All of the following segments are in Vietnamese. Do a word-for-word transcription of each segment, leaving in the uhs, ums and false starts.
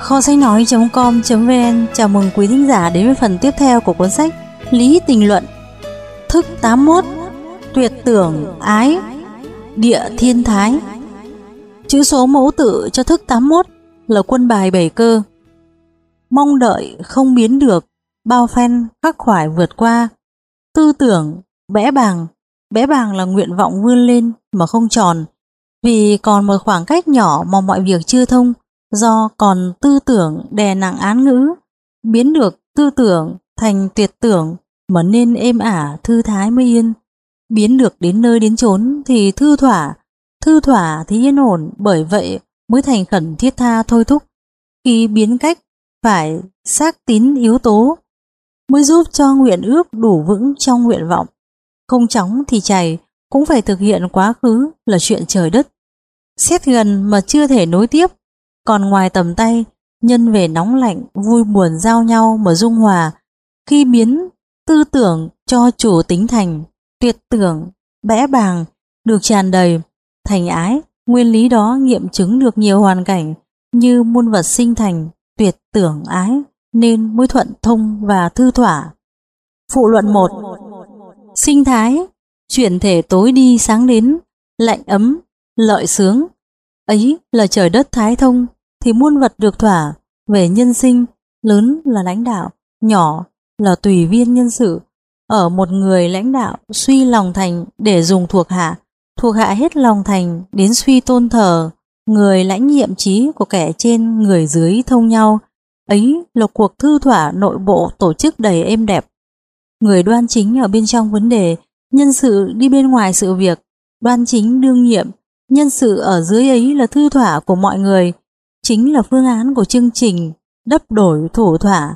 Kho sách nói chấm com chấm vn chào mừng quý thính giả đến với phần tiếp theo của cuốn sách Lý Tình Luận. Thức tám mươi mốt. Tuyệt tưởng ái. Địa thiên thái. Chữ số mẫu tự cho thức tám mươi mốt là quân bài bảy cơ. Mong đợi không biến được, bao phen khắc khoải vượt qua. Tư tưởng bẽ bàng. Bẽ bàng là nguyện vọng vươn lên mà không tròn, vì còn một khoảng cách nhỏ mà mọi việc chưa thông, do còn tư tưởng đè nặng án ngữ. Biến được tư tưởng thành tuyệt tưởng mà nên êm ả thư thái mới yên. Biến được đến nơi đến chốn thì thư thỏa, thư thỏa thì yên ổn, bởi vậy mới thành khẩn thiết tha thôi thúc. Khi biến cách phải xác tín yếu tố mới giúp cho nguyện ước đủ vững trong nguyện vọng. Không chóng thì chày, cũng phải thực hiện quá khứ là chuyện trời đất. Xét gần mà chưa thể nối tiếp, còn ngoài tầm tay, nhân về nóng lạnh, vui buồn giao nhau mà dung hòa. Khi biến tư tưởng cho chủ tính thành tuyệt tưởng, bẽ bàng, được tràn đầy, thành ái, nguyên lý đó nghiệm chứng được nhiều hoàn cảnh, như muôn vật sinh thành tuyệt tưởng ái, nên mới thuận thông và thư thỏa. Phụ luận một. Sinh thái, chuyển thể tối đi sáng đến, lạnh ấm, lợi sướng. Ấy là trời đất thái thông, thì muôn vật được thỏa. Về nhân sinh, lớn là lãnh đạo, nhỏ là tùy viên nhân sự. Ở một người lãnh đạo suy lòng thành để dùng thuộc hạ, thuộc hạ hết lòng thành đến suy tôn thờ. Người lãnh nhiệm trí của kẻ trên người dưới thông nhau. Ấy là cuộc thư thỏa nội bộ tổ chức đầy êm đẹp. Người đoan chính ở bên trong vấn đề, nhân sự đi bên ngoài sự việc. Đoan chính đương nhiệm, nhân sự ở dưới ấy là thư thỏa của mọi người, chính là phương án của chương trình đắp đổi thủ thỏa.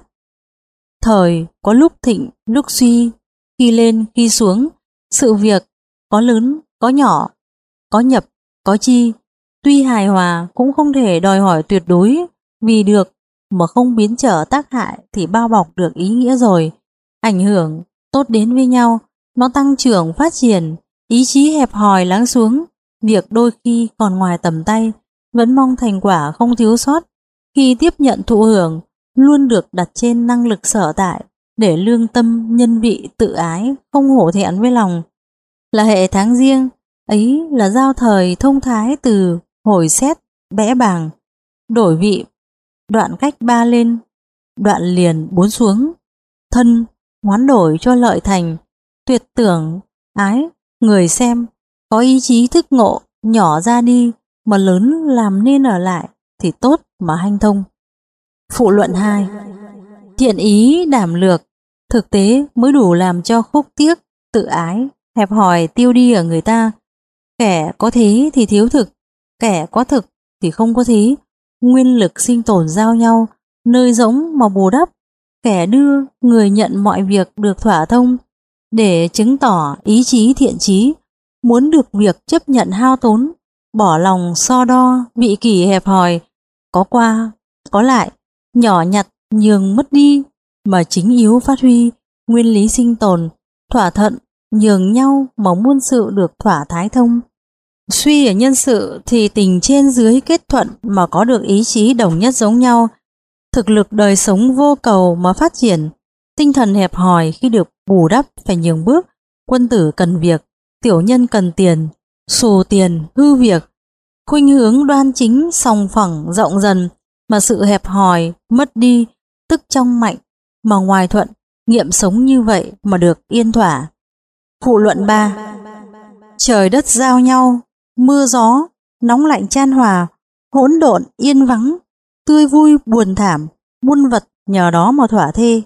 Thời có lúc thịnh, lúc suy, khi lên, khi xuống, sự việc có lớn, có nhỏ, có nhập, có chi. Tuy hài hòa cũng không thể đòi hỏi tuyệt đối, vì được mà không biến trở tác hại thì bao bọc được ý nghĩa rồi. Ảnh hưởng tốt đến với nhau, nó tăng trưởng phát triển, ý chí hẹp hòi lắng xuống. Việc đôi khi còn ngoài tầm tay, vẫn mong thành quả không thiếu sót. Khi tiếp nhận thụ hưởng, luôn được đặt trên năng lực sở tại, để lương tâm nhân vị tự ái, không hổ thẹn với lòng. Là hệ tháng riêng, ấy là giao thời thông thái từ hồi xét, bẽ bàng, đổi vị, đoạn cách ba lên, đoạn liền bốn xuống, thân, hoán đổi cho lợi thành, tuyệt tưởng, ái, người xem, có ý chí thức ngộ, nhỏ ra đi, mà lớn làm nên ở lại, thì tốt mà hanh thông. Phụ luận hai. Thiện ý đảm lược, thực tế mới đủ làm cho khúc tiếc, tự ái, hẹp hòi tiêu đi ở người ta. Kẻ có thế thì thiếu thực, kẻ có thực thì không có thế. Nguyên lực sinh tồn giao nhau, nơi rỗng mà bù đắp. Kẻ đưa, người nhận mọi việc được thỏa thông, để chứng tỏ ý chí thiện chí. Muốn được việc chấp nhận hao tốn, bỏ lòng so đo, vị kỷ hẹp hòi, có qua, có lại, nhỏ nhặt nhường mất đi, mà chính yếu phát huy, nguyên lý sinh tồn, thỏa thuận, nhường nhau mà muôn sự được thỏa thái thông. Suy ở nhân sự thì tình trên dưới kết thuận mà có được ý chí đồng nhất giống nhau, thực lực đời sống vô cầu mà phát triển. Tinh thần hẹp hòi khi được bù đắp phải nhường bước, quân tử cần việc, tiểu nhân cần tiền, xù tiền hư việc. Khuynh hướng đoan chính sòng phẳng rộng dần, mà sự hẹp hòi mất đi, tức trong mạnh mà ngoài thuận. Nghiệm sống như vậy mà được yên thỏa. Phụ luận ba. Trời đất giao nhau, mưa gió, nóng lạnh chan hòa, hỗn độn yên vắng, tươi vui buồn thảm, muôn vật nhờ đó mà thỏa thê.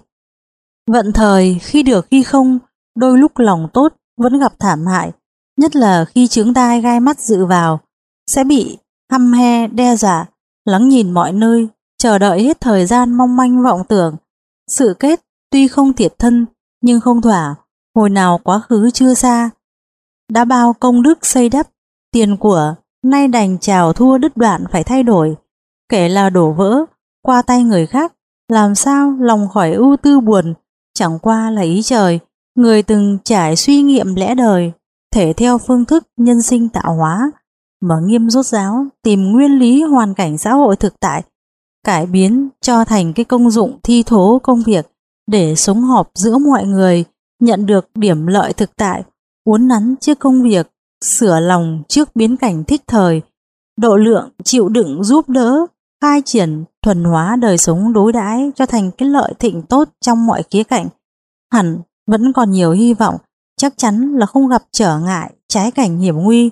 Vận thời khi được khi không, đôi lúc lòng tốt vẫn gặp thảm hại, nhất là khi chướng tai gai mắt dự vào, sẽ bị hăm he đe dọa. Lắng nhìn mọi nơi, chờ đợi hết thời gian mong manh vọng tưởng. Sự kết tuy không thiệt thân, nhưng không thỏa, hồi nào quá khứ chưa xa. Đã bao công đức xây đắp, tiền của, nay đành chào thua đứt đoạn phải thay đổi. Kể là đổ vỡ, qua tay người khác, làm sao lòng khỏi ưu tư buồn, chẳng qua là ý trời. Người từng trải suy nghiệm lẽ đời, thể theo phương thức nhân sinh tạo hóa, mà nghiêm rốt ráo tìm nguyên lý hoàn cảnh xã hội thực tại. cải biến cho thành cái công dụng thi thố công việc để sống họp giữa mọi người, nhận được điểm lợi thực tại, uốn nắn trước công việc, sửa lòng trước biến cảnh thích thời, độ lượng chịu đựng giúp đỡ, khai triển thuần hóa đời sống đối đãi cho thành cái lợi thịnh tốt trong mọi khía cạnh. Hẳn vẫn còn nhiều hy vọng, chắc chắn là không gặp trở ngại, trái cảnh hiểm nguy,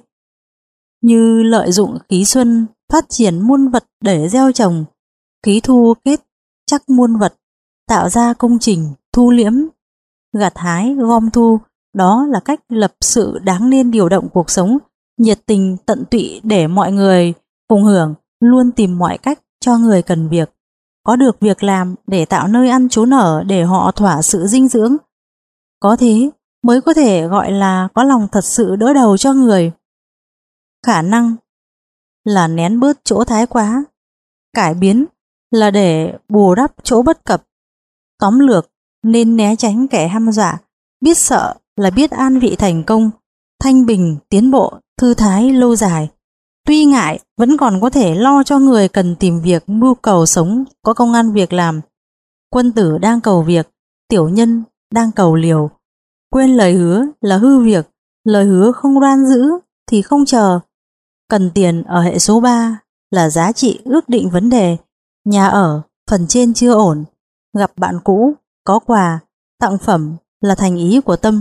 như lợi dụng khí xuân phát triển muôn vật để gieo trồng, khí thu kết chắc muôn vật, tạo ra công trình thu liễm, gặt hái gom thu. Đó là cách lập sự đáng nên điều động cuộc sống, nhiệt tình tận tụy để mọi người cùng hưởng, luôn tìm mọi cách cho người cần việc có được việc làm, để tạo nơi ăn trốn ở để họ thỏa sự dinh dưỡng. Có thế mới có thể gọi là có lòng thật sự đỡ đầu cho người. Khả năng là nén bớt chỗ thái quá, cải biến là để bù đắp chỗ bất cập. Tóm lược, nên né tránh kẻ hăm dọa, biết sợ là biết an vị thành công, thanh bình tiến bộ, thư thái lâu dài. Tuy ngại, vẫn còn có thể lo cho người cần tìm việc, mưu cầu sống, có công ăn việc làm. Quân tử đang cầu việc, tiểu nhân đang cầu liều. Quên lời hứa là hư việc, lời hứa không đoan giữ thì không chờ. Cần tiền ở hệ số ba là giá trị ước định vấn đề. Nhà ở phần trên chưa ổn, gặp bạn cũ có quà, tặng phẩm là thành ý của tâm.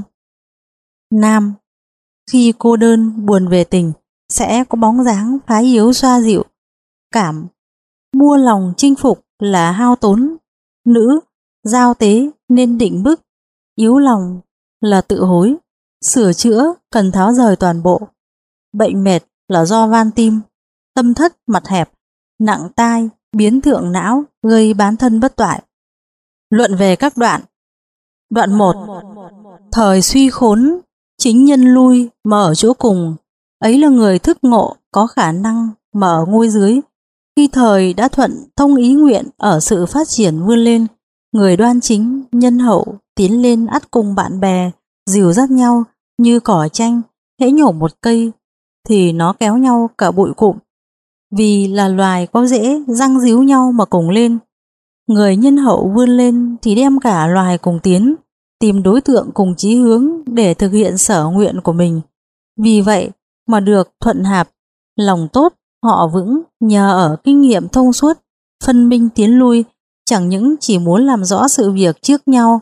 Nam, khi cô đơn buồn về tình, sẽ có bóng dáng phái yếu xoa dịu. Cảm, mua lòng chinh phục là hao tốn. Nữ, giao tế nên định bức. Yếu lòng là tự hối. Sửa chữa cần tháo rời toàn bộ. Bệnh mệt là do van tim. Tâm thất mặt hẹp, nặng tai, biến thượng não, gây bán thân bất toại. Luận về các đoạn. Đoạn một. Thời suy khốn, chính nhân lui mà ở chỗ cùng, ấy là người thức ngộ có khả năng mà ở ngôi dưới. Khi thời đã thuận thông ý nguyện ở sự phát triển vươn lên, người đoan chính, nhân hậu tiến lên ắt cùng bạn bè dìu dắt nhau như cỏ chanh, hễ nhổ một cây thì nó kéo nhau cả bụi cụm. Vì là loài có dễ răng díu nhau mà cùng lên. Người nhân hậu vươn lên thì đem cả loài cùng tiến, tìm đối tượng cùng chí hướng để thực hiện sở nguyện của mình. Vì vậy mà được thuận hạp, lòng tốt, họ vững nhờ ở kinh nghiệm thông suốt, phân minh tiến lui, chẳng những chỉ muốn làm rõ sự việc trước nhau.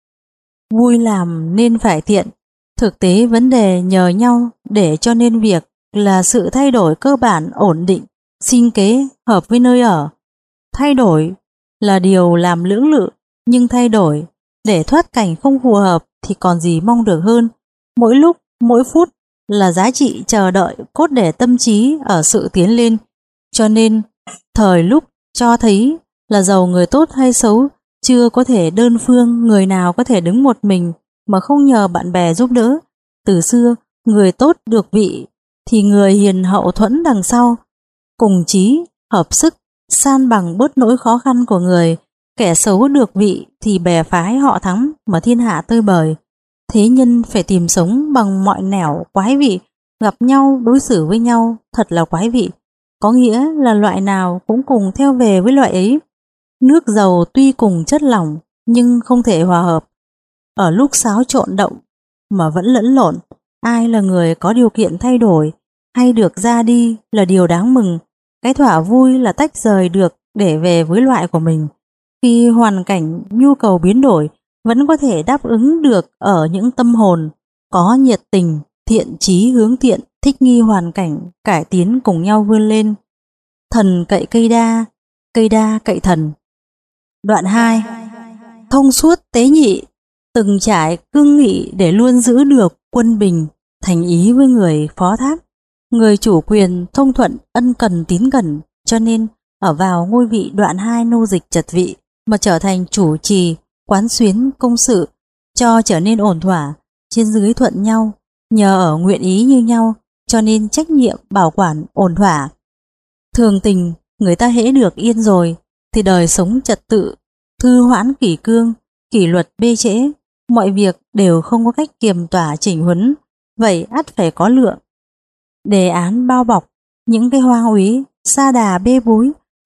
Vui làm nên phải thiện, thực tế vấn đề nhờ nhau để cho nên việc là sự thay đổi cơ bản ổn định, sinh kế hợp với nơi ở. Thay đổi là điều làm lưỡng lự, nhưng thay đổi để thoát cảnh không phù hợp thì còn gì mong được hơn. Mỗi lúc, mỗi phút là giá trị chờ đợi cốt để tâm trí ở sự tiến lên. Cho nên, thời lúc cho thấy là giàu người tốt hay xấu, chưa có thể đơn phương người nào có thể đứng một mình mà không nhờ bạn bè giúp đỡ. Từ xưa, người tốt được vị thì người hiền hậu thuẫn đằng sau, cùng chí, hợp sức, san bằng bớt nỗi khó khăn của người. Kẻ xấu được vị thì bè phái họ thắng mà thiên hạ tơi bời. Thế nhân phải tìm sống bằng mọi nẻo quái vị, gặp nhau đối xử với nhau thật là quái vị, có nghĩa là loại nào cũng cùng theo về với loại ấy. Nước dầu tuy cùng chất lỏng nhưng không thể hòa hợp. Ở lúc xáo trộn động mà vẫn lẫn lộn, ai là người có điều kiện thay đổi hay được ra đi là điều đáng mừng. Cái thỏa vui là tách rời được để về với loại của mình. Khi hoàn cảnh nhu cầu biến đổi, vẫn có thể đáp ứng được ở những tâm hồn có nhiệt tình, thiện chí hướng thiện, thích nghi hoàn cảnh, cải tiến cùng nhau vươn lên. Thần cậy cây đa, cây đa cậy thần. Đoạn hai. Thông suốt tế nhị, từng trải cương nghị để luôn giữ được quân bình, thành ý với người phó thác. Người chủ quyền thông thuận, ân cần tín cẩn, cho nên ở vào ngôi vị đoạn hai nô dịch trật vị mà trở thành chủ trì, quán xuyến công sự, cho trở nên ổn thỏa, trên dưới thuận nhau, nhờ ở nguyện ý như nhau, cho nên trách nhiệm bảo quản ổn thỏa. Thường tình, người ta hễ được yên rồi, thì đời sống trật tự, thư hoãn kỷ cương, kỷ luật bê trễ, mọi việc đều không có cách kiềm tỏa chỉnh huấn, vậy ắt phải có lượng. Đề án bao bọc, những cái hoang úy, sa đà bê bối,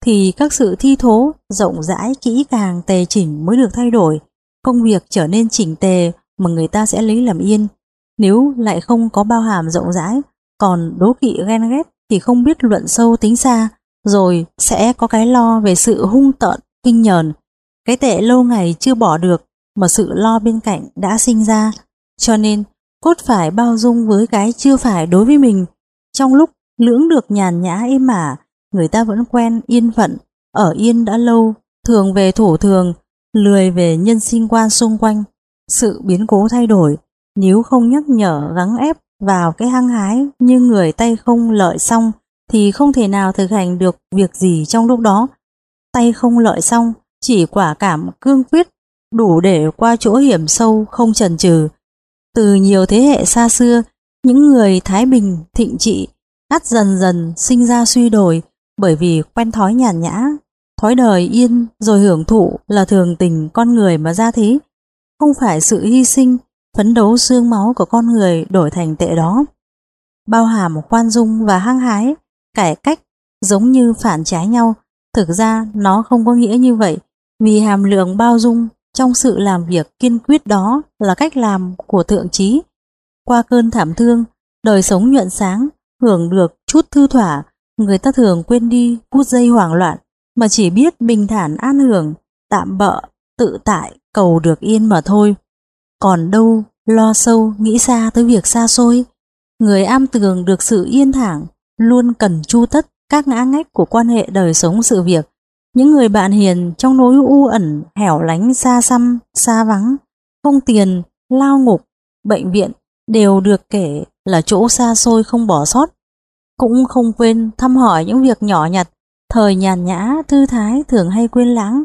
thì các sự thi thố rộng rãi kỹ càng tề chỉnh mới được thay đổi, công việc trở nên chỉnh tề mà người ta sẽ lấy làm yên. Nếu lại không có bao hàm rộng rãi, còn đố kỵ ghen ghét thì không biết luận sâu tính xa, rồi sẽ có cái lo về sự hung tợn kinh nhờn. Cái tệ lâu ngày chưa bỏ được mà sự lo bên cạnh đã sinh ra, cho nên cốt phải bao dung với cái chưa phải đối với mình. Trong lúc lưỡng được nhàn nhã êm ả, người ta vẫn quen yên phận, ở yên đã lâu, thường về thủ thường, lười về nhân sinh quan xung quanh. Sự biến cố thay đổi, nếu không nhắc nhở gắng ép vào cái hăng hái như người tay không lợi xong thì không thể nào thực hành được việc gì trong lúc đó. Tay không lợi xong, chỉ quả cảm cương quyết, đủ để qua chỗ hiểm sâu không chần chừ. Từ nhiều thế hệ xa xưa, những người thái bình thịnh trị ắt dần dần sinh ra suy đồi, bởi vì quen thói nhàn nhã, thói đời yên rồi hưởng thụ là thường tình con người mà ra thế. Không phải sự hy sinh, phấn đấu xương máu của con người đổi thành tệ đó. Bao hàm khoan dung và hăng hái, cải cách giống như phản trái nhau. Thực ra nó không có nghĩa như vậy, vì hàm lượng bao dung trong sự làm việc kiên quyết đó là cách làm của thượng trí. Qua cơn thảm thương, đời sống nhuận sáng, hưởng được chút thư thỏa, người ta thường quên đi phút giây hoảng loạn, mà chỉ biết bình thản an hưởng, tạm bợ, tự tại, cầu được yên mà thôi. Còn đâu lo sâu, nghĩ xa tới việc xa xôi. Người am tường được sự yên thản, luôn cần chu tất các ngã ngách của quan hệ đời sống sự việc. Những người bạn hiền trong nỗi u ẩn, hẻo lánh xa xăm, xa vắng, không tiền, lao ngục, bệnh viện đều được kể là chỗ xa xôi không bỏ sót. Cũng không quên thăm hỏi những việc nhỏ nhặt, thời nhàn nhã, thư thái thường hay quên lãng.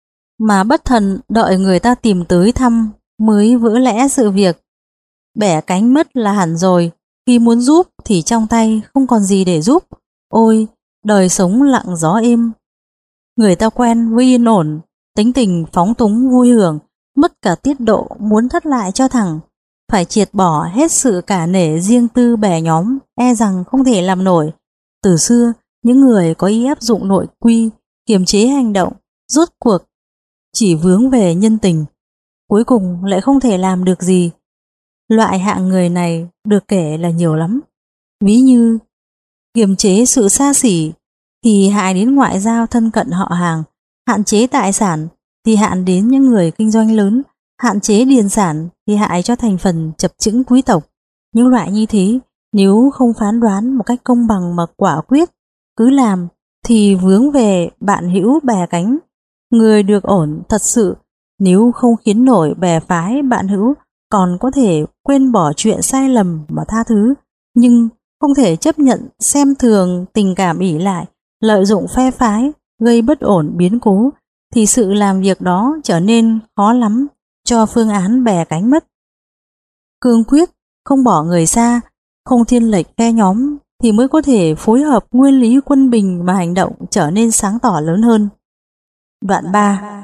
Mà bất thần đợi người ta tìm tới thăm mới vỡ lẽ sự việc. Bẻ cánh mất là hẳn rồi, khi muốn giúp thì trong tay không còn gì để giúp. Ôi, đời sống lặng gió êm. Người ta quen với yên ổn, tính tình phóng túng vui hưởng, mất cả tiết độ muốn thất lại cho thẳng. Phải triệt bỏ hết sự cả nể riêng tư bè nhóm, e rằng không thể làm nổi. Từ xưa, những người có ý áp dụng nội quy, kiềm chế hành động, rốt cuộc chỉ vướng về nhân tình, cuối cùng lại không thể làm được gì. Loại hạng người này được kể là nhiều lắm. Ví như kiềm chế sự xa xỉ thì hại đến ngoại giao thân cận họ hàng, hạn chế tài sản thì hạn đến những người kinh doanh lớn, hạn chế điền sản thì hại cho thành phần chập chững quý tộc. Những loại như thế, nếu không phán đoán một cách công bằng mà quả quyết, cứ làm thì vướng về bạn hữu bè cánh. Người được ổn thật sự, nếu không khiến nổi bè phái bạn hữu, còn có thể quên bỏ chuyện sai lầm mà tha thứ, nhưng không thể chấp nhận xem thường tình cảm ỷ lại, lợi dụng phe phái, gây bất ổn biến cố, thì sự làm việc đó trở nên khó lắm cho phương án bè cánh mất. Cương quyết, không bỏ người xa, không thiên lệch phe nhóm thì mới có thể phối hợp nguyên lý quân bình mà hành động trở nên sáng tỏ lớn hơn. Đoạn ba.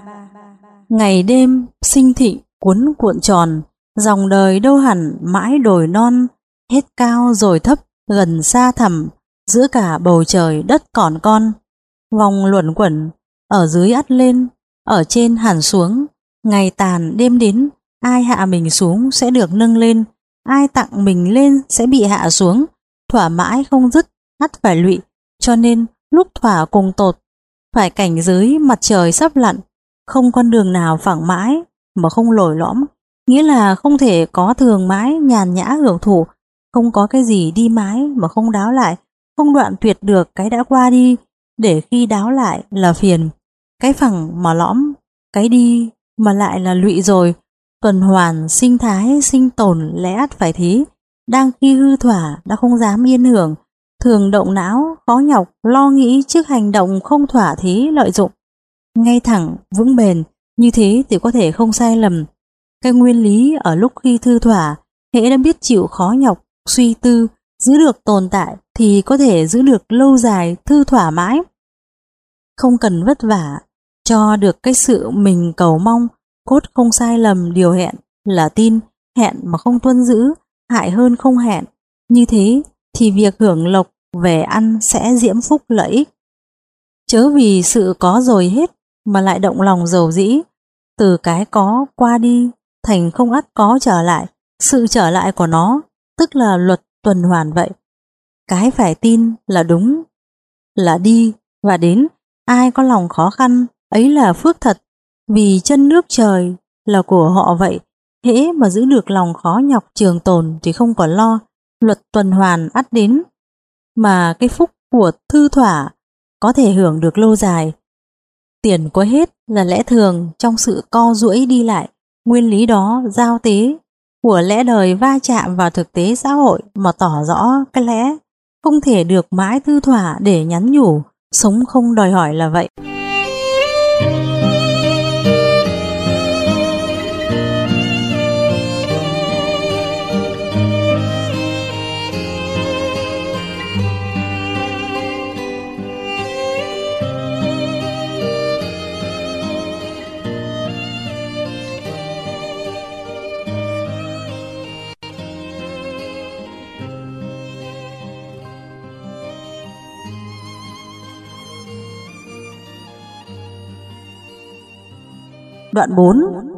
Ngày đêm sinh thịnh cuốn cuộn tròn, dòng đời đâu hẳn mãi đồi non, hết cao rồi thấp, gần xa thẳm, giữa cả bầu trời đất còn con. Vòng luẩn quẩn, ở dưới ắt lên, ở trên hẳn xuống, ngày tàn đêm đến, ai hạ mình xuống sẽ được nâng lên, ai tặng mình lên sẽ bị hạ xuống, thỏa mãi không dứt, ắt phải lụy, cho nên lúc thỏa cùng tột, phải cảnh giới mặt trời sắp lặn, không con đường nào phẳng mãi mà không lồi lõm, nghĩa là không thể có thường mãi nhàn nhã hưởng thụ, không có cái gì đi mãi mà không đáo lại, không đoạn tuyệt được cái đã qua đi, để khi đáo lại là phiền, cái phẳng mà lõm, cái đi mà lại là lụy rồi. Tuần hoàn sinh thái sinh tồn lẽ ắt phải thế, đang khi hư thỏa đã không dám yên hưởng, thường động não, khó nhọc, lo nghĩ trước hành động không thỏa thế lợi dụng. Ngay thẳng, vững bền, như thế thì có thể không sai lầm. Cái nguyên lý ở lúc khi thư thỏa, hễ đã biết chịu khó nhọc, suy tư, giữ được tồn tại thì có thể giữ được lâu dài, thư thỏa mãi. Không cần vất vả, cho được cái sự mình cầu mong, cốt không sai lầm điều hẹn là tin, hẹn mà không tuân giữ, hại hơn không hẹn. Như thế thì việc hưởng lộc về ăn sẽ diễm phúc lợi ích. Chớ vì sự có rồi hết mà lại động lòng dầu dĩ. Từ cái có qua đi thành không ắt có trở lại. Sự trở lại của nó tức là luật tuần hoàn vậy. Cái phải tin là đúng, là đi và đến. Ai có lòng khó khăn ấy là phước thật, vì chân nước trời là của họ vậy. Hễ mà giữ được lòng khó nhọc trường tồn thì không còn lo, luật tuần hoàn ắt đến. Mà cái phúc của thư thỏa có thể hưởng được lâu dài. Tiền có hết là lẽ thường trong sự co duỗi đi lại. Nguyên lý đó giao tế của lẽ đời va chạm vào thực tế xã hội mà tỏ rõ cái lẽ không thể được mãi thư thỏa để nhắn nhủ, sống không đòi hỏi là vậy. Đoạn bốn.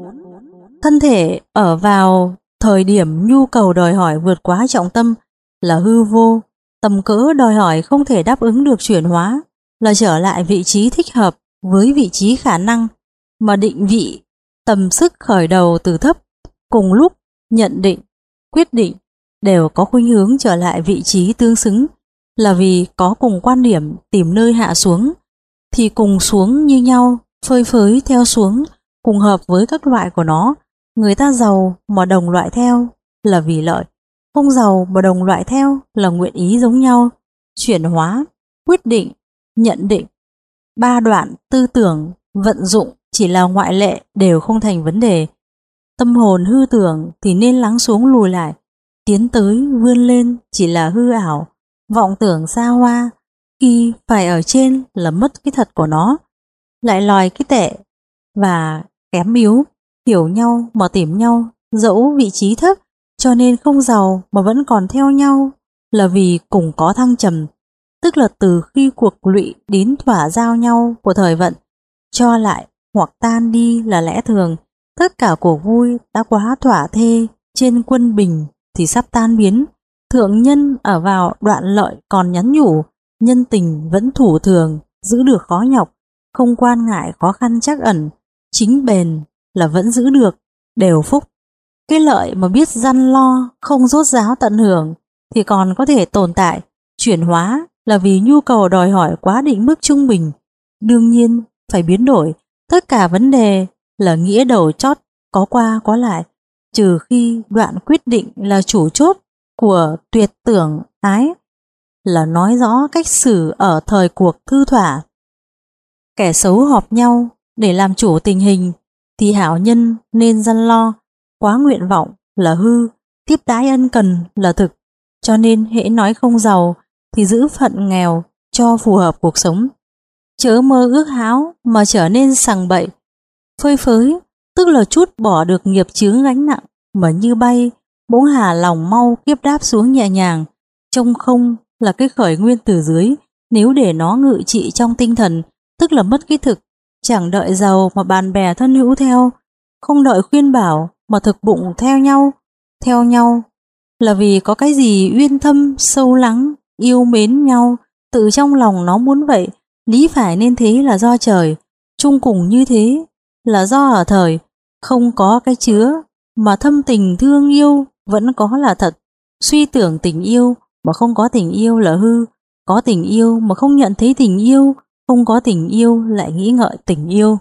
Thân thể ở vào thời điểm nhu cầu đòi hỏi vượt quá trọng tâm là hư vô, tầm cỡ đòi hỏi không thể đáp ứng được chuyển hóa, là trở lại vị trí thích hợp với vị trí khả năng mà định vị tầm sức khởi đầu từ thấp. Cùng lúc nhận định, quyết định đều có khuynh hướng trở lại vị trí tương xứng, là vì có cùng quan điểm tìm nơi hạ xuống thì cùng xuống như nhau, phơi phới theo xuống, cùng hợp với các loại của nó. Người ta giàu mà đồng loại theo là vì lợi, không giàu mà đồng loại theo là nguyện ý giống nhau. Chuyển hóa, quyết định, nhận định, ba đoạn tư tưởng, vận dụng chỉ là ngoại lệ, đều không thành vấn đề. Tâm hồn hư tưởng thì nên lắng xuống lùi lại, tiến tới vươn lên chỉ là hư ảo, vọng tưởng xa hoa, khi phải ở trên là mất cái thật của nó, lại lòi cái tệ và kém yếu. Hiểu nhau mà tìm nhau, dẫu vị trí thấp cho nên không giàu mà vẫn còn theo nhau, là vì cùng có thăng trầm, tức là từ khi cuộc lụy đến thỏa giao nhau của thời vận, cho lại hoặc tan đi là lẽ thường. Tất cả cuộc vui đã quá thỏa thê trên quân bình thì sắp tan biến. Thượng nhân ở vào đoạn lợi còn nhắn nhủ, nhân tình vẫn thủ thường, giữ được khó nhọc, không quan ngại khó khăn trắc ẩn, chính bền là vẫn giữ được, đều phúc. Cái lợi mà biết răn lo, không rốt ráo tận hưởng thì còn có thể tồn tại. Chuyển hóa là vì nhu cầu đòi hỏi quá định mức trung bình, đương nhiên phải biến đổi. Tất cả vấn đề là nghĩa đầu chót, có qua có lại, trừ khi đoạn quyết định là chủ chốt của tuyệt tưởng ái, là nói rõ cách xử ở thời cuộc thư thỏa. Kẻ xấu họp nhau để làm chủ tình hình thì hảo nhân nên răn lo, quá nguyện vọng là hư, tiếp đãi ân cần là thực. Cho nên hễ nói không giàu thì giữ phận nghèo cho phù hợp cuộc sống. Chớ mơ ước háo mà trở nên sằng bậy, phơi phới, tức là chút bỏ được nghiệp chướng gánh nặng, mà như bay bỗng hà lòng mau kiếp đáp xuống nhẹ nhàng. Trông không là cái khởi nguyên từ dưới, nếu để nó ngự trị trong tinh thần tức là mất cái thực. Chẳng đợi giàu mà bạn bè thân hữu theo, không đợi khuyên bảo mà thực bụng theo nhau. Theo nhau là vì có cái gì uyên thâm sâu lắng, yêu mến nhau, tự trong lòng nó muốn vậy. Lý phải nên thế là do trời, chung cùng như thế là do ở thời. Không có cái chứa mà thâm tình thương yêu vẫn có là thật. Suy tưởng tình yêu mà không có tình yêu là hư, có tình yêu mà không nhận thấy tình yêu, không có tình yêu lại nghĩ ngợi tình yêu.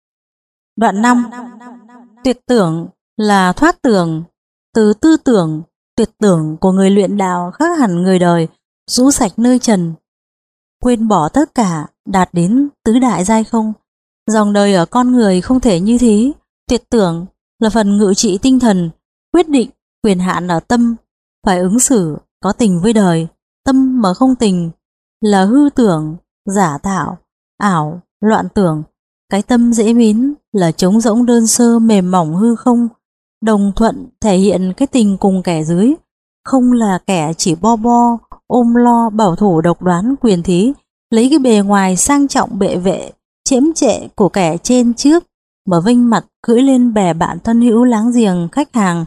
Đoạn năm. Tuyệt tưởng là thoát tưởng. Từ tư tưởng, tuyệt tưởng của người luyện đạo khác hẳn người đời, rũ sạch nơi trần, quên bỏ tất cả, đạt đến tứ đại giai không. Dòng đời ở con người không thể như thế. Tuyệt tưởng là phần ngự trị tinh thần, quyết định quyền hạn ở tâm, phải ứng xử có tình với đời. Tâm mà không tình là hư tưởng, giả tạo, ảo, loạn tưởng. Cái tâm dễ mến là trống rỗng đơn sơ mềm mỏng hư không. Đồng thuận thể hiện cái tình cùng kẻ dưới, không là kẻ chỉ bo bo, ôm lo bảo thủ độc đoán quyền thế, lấy cái bề ngoài sang trọng bệ vệ, chiếm trệ của kẻ trên trước mà vênh mặt cưỡi lên bè bạn thân hữu láng giềng khách hàng,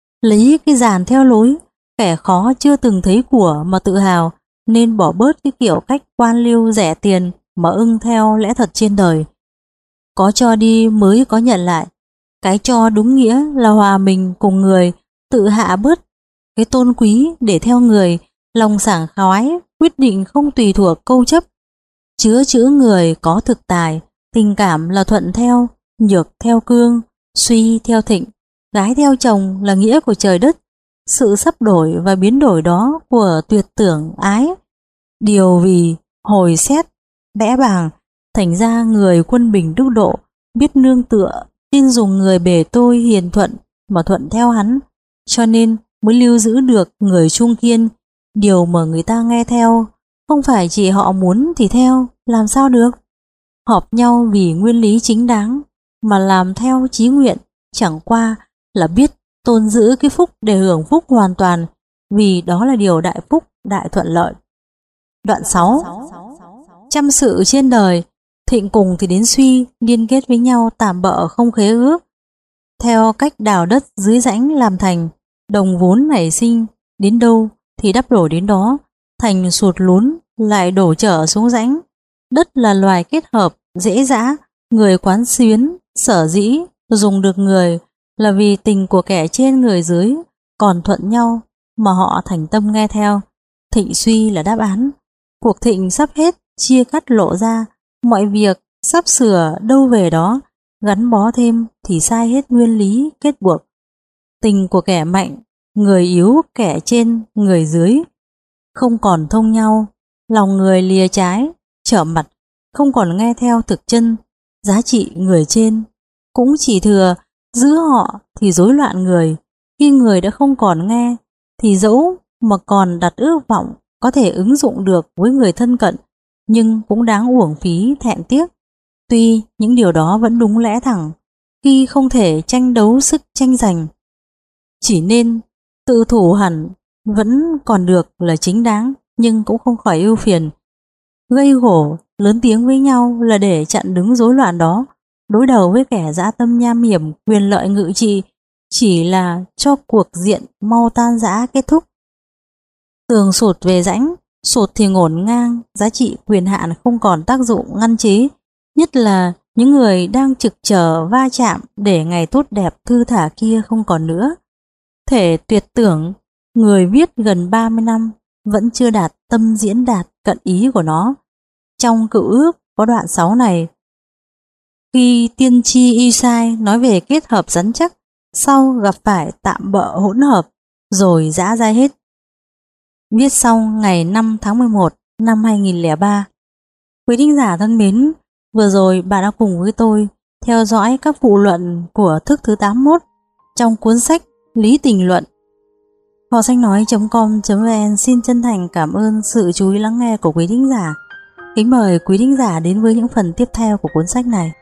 lấy cái dàn theo lối kẻ khó chưa từng thấy của mà tự hào, nên bỏ bớt cái kiểu cách quan liêu rẻ tiền mà ưng theo lẽ thật trên đời. Có cho đi mới có nhận lại, cái cho đúng nghĩa là hòa mình cùng người, tự hạ bớt cái tôn quý để theo người, lòng sảng khoái, quyết định không tùy thuộc câu chấp, chứa chữ người có thực tài, tình cảm là thuận theo, nhược theo cương, suy theo thịnh, gái theo chồng là nghĩa của trời đất, sự sắp đổi và biến đổi đó của tuyệt tưởng ái. Điều vì hồi xét, bẽ bàng, thành ra người quân bình đức độ, biết nương tựa, tin dùng người bề tôi hiền thuận mà thuận theo hắn, cho nên mới lưu giữ được người trung kiên. Điều mà người ta nghe theo, không phải chỉ họ muốn thì theo, làm sao được. Họp nhau vì nguyên lý chính đáng, mà làm theo chí nguyện, chẳng qua là biết tôn giữ cái phúc để hưởng phúc hoàn toàn, vì đó là điều đại phúc, đại thuận lợi. Đoạn sáu. Trăm sự trên đời, thịnh cùng thì đến suy, liên kết với nhau tạm bợ không khế ước. Theo cách đào đất dưới rãnh làm thành, đồng vốn nảy sinh, đến đâu thì đắp đổ đến đó, thành sụt lún lại đổ trở xuống rãnh. Đất là loài kết hợp, dễ dã, người quán xuyến, sở dĩ dùng được người là vì tình của kẻ trên người dưới còn thuận nhau mà họ thành tâm nghe theo. Thịnh suy là đáp án. Cuộc thịnh sắp hết, chia cắt lộ ra, mọi việc sắp sửa đâu về đó, gắn bó thêm thì sai hết nguyên lý kết buộc. Tình của kẻ mạnh, người yếu, kẻ trên, người dưới không còn thông nhau, lòng người lìa trái, trở mặt, không còn nghe theo thực chân, giá trị người trên. Cũng chỉ thừa giữ họ thì rối loạn người, khi người đã không còn nghe thì dẫu mà còn đặt ước vọng có thể ứng dụng được với người thân cận, nhưng cũng đáng uổng phí thẹn tiếc. Tuy những điều đó vẫn đúng lẽ thẳng, khi không thể tranh đấu sức tranh giành, chỉ nên tự thủ hẳn vẫn còn được là chính đáng, nhưng cũng không khỏi ưu phiền. Gây gổ, lớn tiếng với nhau là để chặn đứng rối loạn đó, đối đầu với kẻ dã tâm nham hiểm, quyền lợi ngự trị, chỉ là cho cuộc diện mau tan rã kết thúc. Tường sụt về rãnh, sụt thì ngổn ngang, giá trị quyền hạn không còn tác dụng ngăn chế, nhất là những người đang trực chờ va chạm để ngày tốt đẹp thư thả kia không còn nữa. Thể tuyệt tưởng, người viết gần ba mươi năm vẫn chưa đạt tâm diễn đạt cận ý của nó. Trong Cựu Ước có đoạn sáu này: khi tiên tri y sai nói về kết hợp rắn chắc, sau gặp phải tạm bợ hỗn hợp, rồi giã ra hết. Viết xong ngày năm tháng mười một năm hai nghìn lẻ ba. Quý thính giả thân mến, vừa rồi bạn đã cùng với tôi theo dõi các phụ luận của thức thứ tám mươi mốt trong cuốn sách Lý Tình Luận. Kho sách nói chấm com chấm vn xin chân thành cảm ơn sự chú ý lắng nghe của quý thính giả. Kính mời quý thính giả đến với những phần tiếp theo của cuốn sách này.